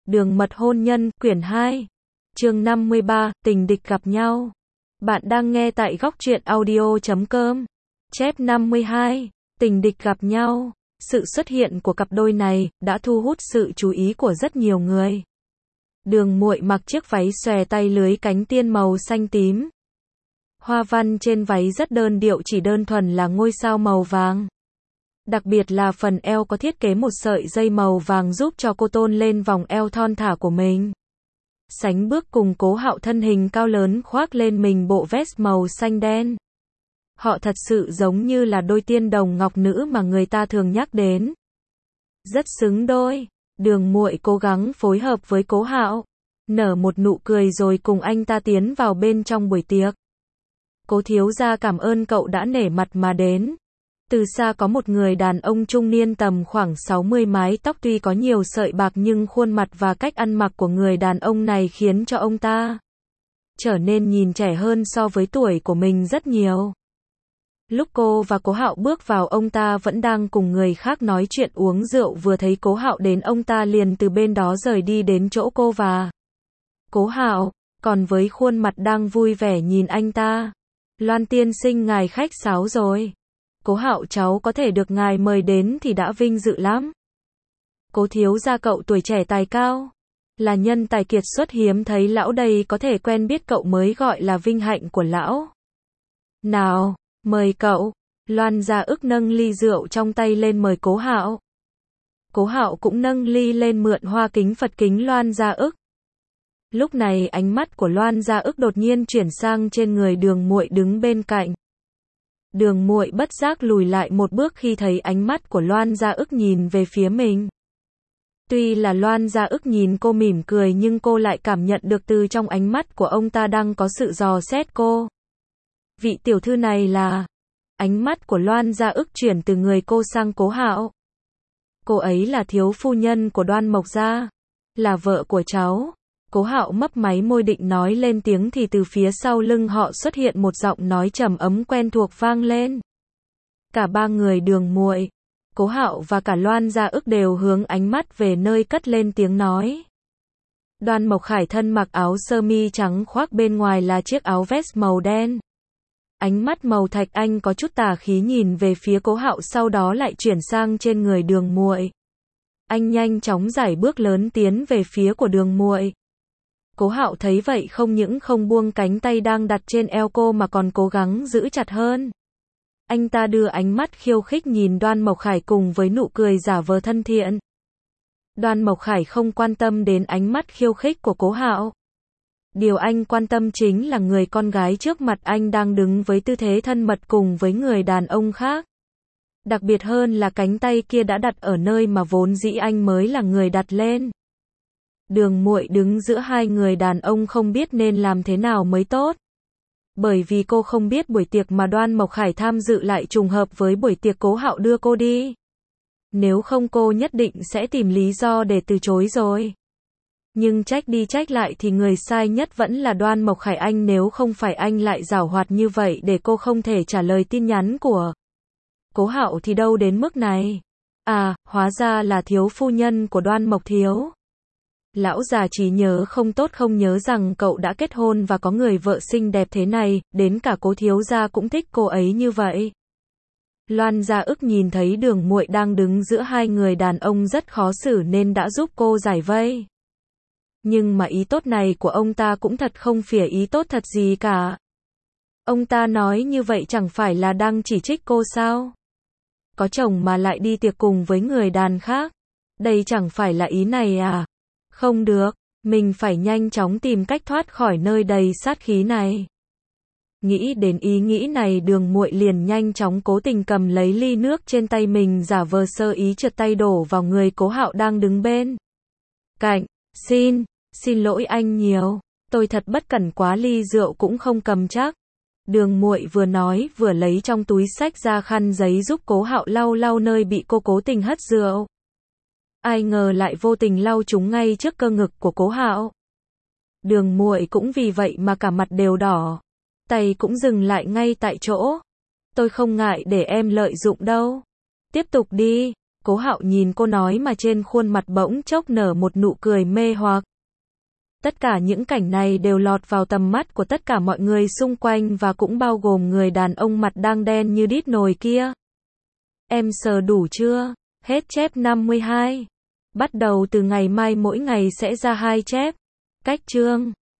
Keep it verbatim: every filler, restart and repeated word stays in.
Đường mật hôn nhân, quyển hai. Chương năm mươi ba, tình địch gặp nhau. Bạn đang nghe tại góc truyện audio chấm com. Chép năm mươi hai, tình địch gặp nhau. Sự xuất hiện của cặp đôi này đã thu hút sự chú ý của rất nhiều người. Đường Muội mặc chiếc váy xòe tay lưới cánh tiên màu xanh tím. Hoa văn trên váy rất đơn điệu, chỉ đơn thuần là ngôi sao màu vàng. Đặc biệt là phần eo có thiết kế một sợi dây màu vàng giúp cho cô tôn lên vòng eo thon thả của mình. Sánh bước cùng Cố Hạo thân hình cao lớn khoác lên mình bộ vest màu xanh đen. Họ thật sự giống như là đôi tiên đồng ngọc nữ mà người ta thường nhắc đến. Rất xứng đôi. Đường Muội cố gắng phối hợp với Cố Hạo, nở một nụ cười rồi cùng anh ta tiến vào bên trong buổi tiệc. Cố thiếu gia cảm ơn cậu đã nể mặt mà đến. Từ xa có một người đàn ông trung niên tầm khoảng sáu mươi, mái tóc tuy có nhiều sợi bạc nhưng khuôn mặt và cách ăn mặc của người đàn ông này khiến cho ông ta trở nên nhìn trẻ hơn so với tuổi của mình rất nhiều. Lúc cô và Cố Hạo bước vào, ông ta vẫn đang cùng người khác nói chuyện uống rượu, vừa thấy Cố Hạo đến ông ta liền từ bên đó rời đi đến chỗ cô và Cố Hạo, còn với khuôn mặt đang vui vẻ nhìn anh ta. Loan tiên sinh, ngài khách sáo rồi. Cố Hạo, cháu có thể được ngài mời đến thì đã vinh dự lắm. Cố thiếu gia, cậu tuổi trẻ tài cao, là nhân tài kiệt xuất hiếm thấy, lão đây có thể quen biết cậu mới gọi là vinh hạnh của lão. Nào, mời cậu. Loan Gia Ức nâng ly rượu trong tay lên mời Cố Hạo. Cố Hạo cũng nâng ly lên mượn hoa kính Phật kính Loan Gia Ức. Lúc này ánh mắt của Loan Gia Ức đột nhiên chuyển sang trên người Đường Muội đứng bên cạnh. Đường Muội bất giác lùi lại một bước khi thấy ánh mắt của Loan Gia Ức nhìn về phía mình. Tuy là Loan Gia Ức nhìn cô mỉm cười nhưng cô lại cảm nhận được từ trong ánh mắt của ông ta đang có sự dò xét cô. Vị tiểu thư này là... Ánh mắt của Loan Gia Ức chuyển từ người cô sang Cố Hạo. Cô ấy là thiếu phu nhân của Đoan Mộc gia, là vợ của cháu. Cố Hạo mấp máy môi định nói lên tiếng thì từ phía sau lưng họ xuất hiện một giọng nói trầm ấm quen thuộc vang lên. Cả ba người Đường Muội, Cố Hạo và cả Loan Gia Ức đều hướng ánh mắt về nơi cất lên tiếng nói. Đoan Mộc Khải thân mặc áo sơ mi trắng, khoác bên ngoài là chiếc áo vest màu đen. Ánh mắt màu thạch anh có chút tà khí nhìn về phía Cố Hạo, sau đó lại chuyển sang trên người Đường Muội. Anh nhanh chóng giải bước lớn tiến về phía của Đường Muội. Cố Hạo thấy vậy không những không buông cánh tay đang đặt trên eo cô mà còn cố gắng giữ chặt hơn. Anh ta đưa ánh mắt khiêu khích nhìn Đoan Mộc Khải cùng với nụ cười giả vờ thân thiện. Đoan Mộc Khải không quan tâm đến ánh mắt khiêu khích của Cố Hạo. Điều anh quan tâm chính là người con gái trước mặt anh đang đứng với tư thế thân mật cùng với người đàn ông khác. Đặc biệt hơn là cánh tay kia đã đặt ở nơi mà vốn dĩ anh mới là người đặt lên. Đường Muội đứng giữa hai người đàn ông không biết nên làm thế nào mới tốt. Bởi vì cô không biết buổi tiệc mà Đoan Mộc Khải tham dự lại trùng hợp với buổi tiệc Cố Hạo đưa cô đi. Nếu không cô nhất định sẽ tìm lý do để từ chối rồi. Nhưng trách đi trách lại thì người sai nhất vẫn là Đoan Mộc Khải, anh nếu không phải anh lại giảo hoạt như vậy để cô không thể trả lời tin nhắn của Cố Hạo thì đâu đến mức này. À, hóa ra là thiếu phu nhân của Đoan Mộc thiếu. Lão già trí nhớ không tốt, không nhớ rằng cậu đã kết hôn và có người vợ xinh đẹp thế này, đến cả Cố thiếu gia cũng thích cô ấy như vậy. Loan Gia Ức nhìn thấy Đường Muội đang đứng giữa hai người đàn ông rất khó xử nên đã giúp cô giải vây. Nhưng mà ý tốt này của ông ta cũng thật không phỉa ý tốt thật gì cả. Ông ta nói như vậy chẳng phải là đang chỉ trích cô sao? Có chồng mà lại đi tiệc cùng với người đàn khác. Đây chẳng phải là ý này à? Không được, mình phải nhanh chóng tìm cách thoát khỏi nơi đầy sát khí này. Nghĩ đến ý nghĩ này, Đường Muội liền nhanh chóng cố tình cầm lấy ly nước trên tay mình, giả vờ sơ ý trượt tay đổ vào người Cố Hạo đang đứng bên cạnh. Xin, xin lỗi anh nhiều, tôi thật bất cẩn quá, ly rượu cũng không cầm chắc. Đường Muội vừa nói vừa lấy trong túi xách ra khăn giấy giúp Cố Hạo lau lau nơi bị cô cố tình hất rượu. Ai ngờ lại vô tình lau chúng ngay trước cơ ngực của Cố Hạo. Đường Muội cũng vì vậy mà cả mặt đều đỏ, tay cũng dừng lại ngay tại chỗ. Tôi không ngại để em lợi dụng đâu. Tiếp tục đi. Cố Hạo nhìn cô nói mà trên khuôn mặt bỗng chốc nở một nụ cười mê hoặc. Tất cả những cảnh này đều lọt vào tầm mắt của tất cả mọi người xung quanh và cũng bao gồm người đàn ông mặt đang đen như đít nồi kia. Em sờ đủ chưa? Hết chép năm mươi hai. Bắt đầu từ ngày mai mỗi ngày sẽ ra hai chép. Cách chương